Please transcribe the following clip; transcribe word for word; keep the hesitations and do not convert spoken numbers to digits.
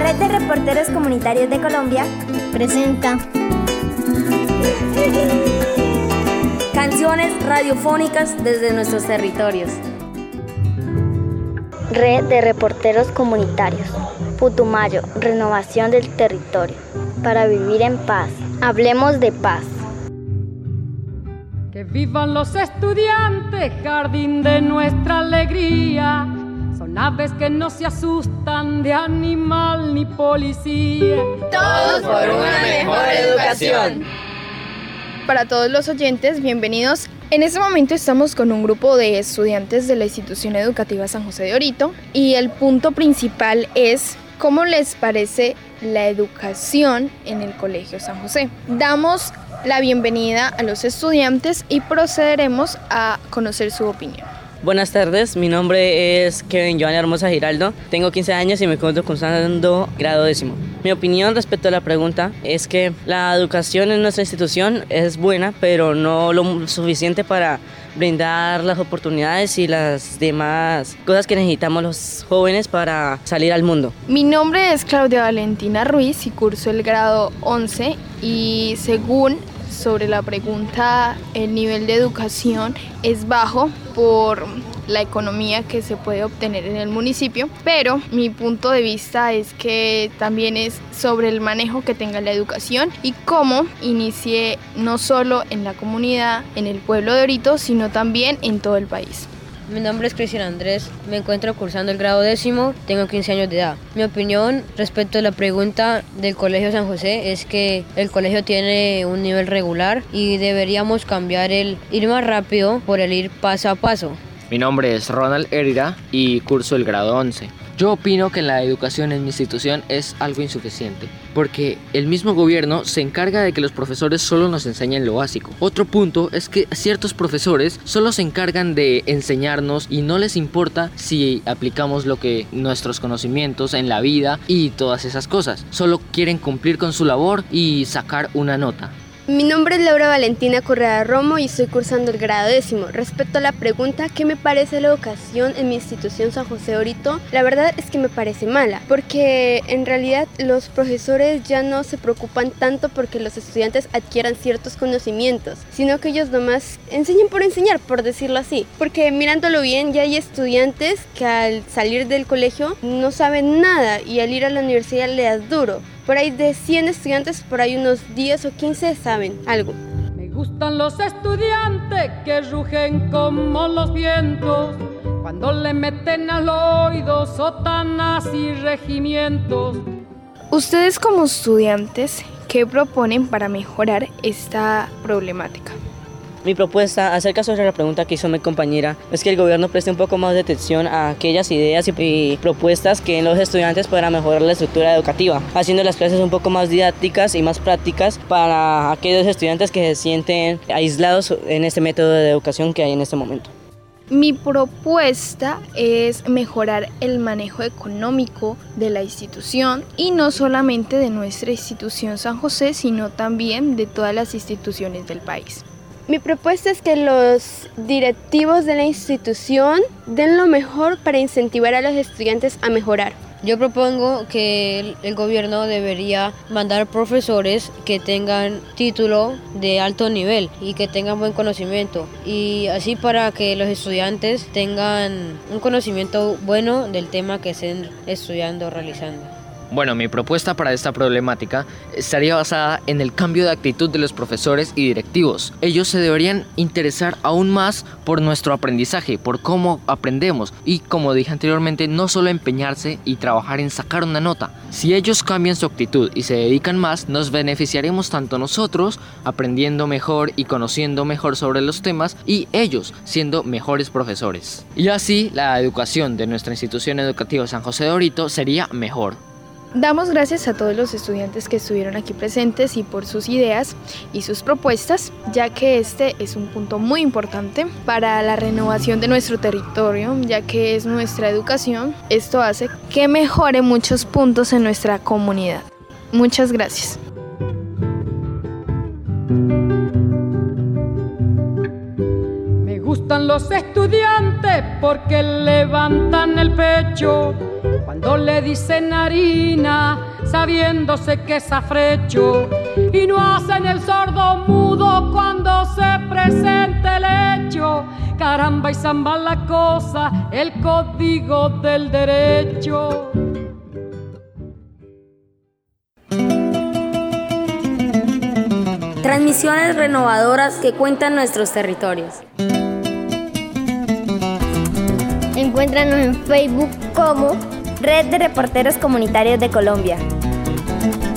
Red de Reporteros Comunitarios de Colombia presenta canciones radiofónicas desde nuestros territorios. Red de Reporteros Comunitarios, Putumayo, renovación del territorio, para vivir en paz. Hablemos de paz. Que vivan los estudiantes, jardín de nuestra alegría. Son aves que no se asustan de animal ni policía. Todos por una mejor educación. Para todos los oyentes, bienvenidos. En este momento estamos con un grupo de estudiantes de la institución educativa San José de Orito y el punto principal es ¿cómo les parece la educación en el Colegio San José? Damos la bienvenida a los estudiantes y procederemos a conocer su opinión. Buenas tardes, mi nombre es Kevin Joan Hermosa Giraldo, tengo quince años y me encuentro cursando grado décimo. Mi opinión respecto a la pregunta es que la educación en nuestra institución es buena, pero no lo suficiente para brindar las oportunidades y las demás cosas que necesitamos los jóvenes para salir al mundo. Mi nombre es Claudia Valentina Ruiz y curso el grado once y según sobre la pregunta, el nivel de educación es bajo por la economía que se puede obtener en el municipio, pero mi punto de vista es que también es sobre el manejo que tenga la educación y cómo inicie no solo en la comunidad, en el pueblo de Orito, sino también en todo el país. Mi nombre es Cristian Andrés, me encuentro cursando el grado décimo, tengo quince años de edad. Mi opinión respecto a la pregunta del Colegio San José es que el colegio tiene un nivel regular y deberíamos cambiar el ir más rápido por el ir paso a paso. Mi nombre es Ronald Herida y curso el grado once. Yo opino que la educación en mi institución es algo insuficiente, porque el mismo gobierno se encarga de que los profesores solo nos enseñen lo básico. Otro punto es que ciertos profesores solo se encargan de enseñarnos y no les importa si aplicamos lo que nuestros conocimientos en la vida y todas esas cosas. Solo quieren cumplir con su labor y sacar una nota. Mi nombre es Laura Valentina Correa Romo y estoy cursando el grado décimo. Respecto a la pregunta ¿qué me parece la educación en mi institución San José de Orito? La verdad es que me parece mala, porque en realidad los profesores ya no se preocupan tanto porque los estudiantes adquieran ciertos conocimientos, sino que ellos nomás enseñan por enseñar, por decirlo así. Porque mirándolo bien, ya hay estudiantes que al salir del colegio no saben nada y al ir a la universidad les da duro. Por ahí de cien estudiantes, por ahí unos diez o quince saben algo. Me gustan los estudiantes que rugen como los vientos, cuando le meten al oído sotanas y regimientos. Ustedes como estudiantes, ¿qué proponen para mejorar esta problemática? Mi propuesta acerca sobre la pregunta que hizo mi compañera es que el gobierno preste un poco más de atención a aquellas ideas y propuestas que en los estudiantes para mejorar la estructura educativa, haciendo las clases un poco más didácticas y más prácticas para aquellos estudiantes que se sienten aislados en este método de educación que hay en este momento. Mi propuesta es mejorar el manejo económico de la institución y no solamente de nuestra institución San José, sino también de todas las instituciones del país. Mi propuesta es que los directivos de la institución den lo mejor para incentivar a los estudiantes a mejorar. Yo propongo que el, el gobierno debería mandar profesores que tengan título de alto nivel y que tengan buen conocimiento, y así para que los estudiantes tengan un conocimiento bueno del tema que estén estudiando o realizando. Bueno, mi propuesta para esta problemática estaría basada en el cambio de actitud de los profesores y directivos. Ellos se deberían interesar aún más por nuestro aprendizaje, por cómo aprendemos y, como dije anteriormente, no solo empeñarse y trabajar en sacar una nota. Si ellos cambian su actitud y se dedican más, nos beneficiaremos tanto nosotros aprendiendo mejor y conociendo mejor sobre los temas y ellos siendo mejores profesores. Y así la educación de nuestra institución educativa San José de Orito sería mejor. Damos gracias a todos los estudiantes que estuvieron aquí presentes y por sus ideas y sus propuestas, ya que este es un punto muy importante para la renovación de nuestro territorio, ya que es nuestra educación. Esto hace que mejore muchos puntos en nuestra comunidad. Muchas gracias. Me gustan los estudiantes porque levantan el pecho cuando cuando le dicen harina, sabiéndose que es afrecho, y no hacen el sordo mudo cuando se presenta el hecho. Caramba y zamba la cosa, el código del derecho. Transmisiones renovadoras que cuentan nuestros territorios. Encuéntranos en Facebook como Red de Reporteros Comunitarios de Colombia.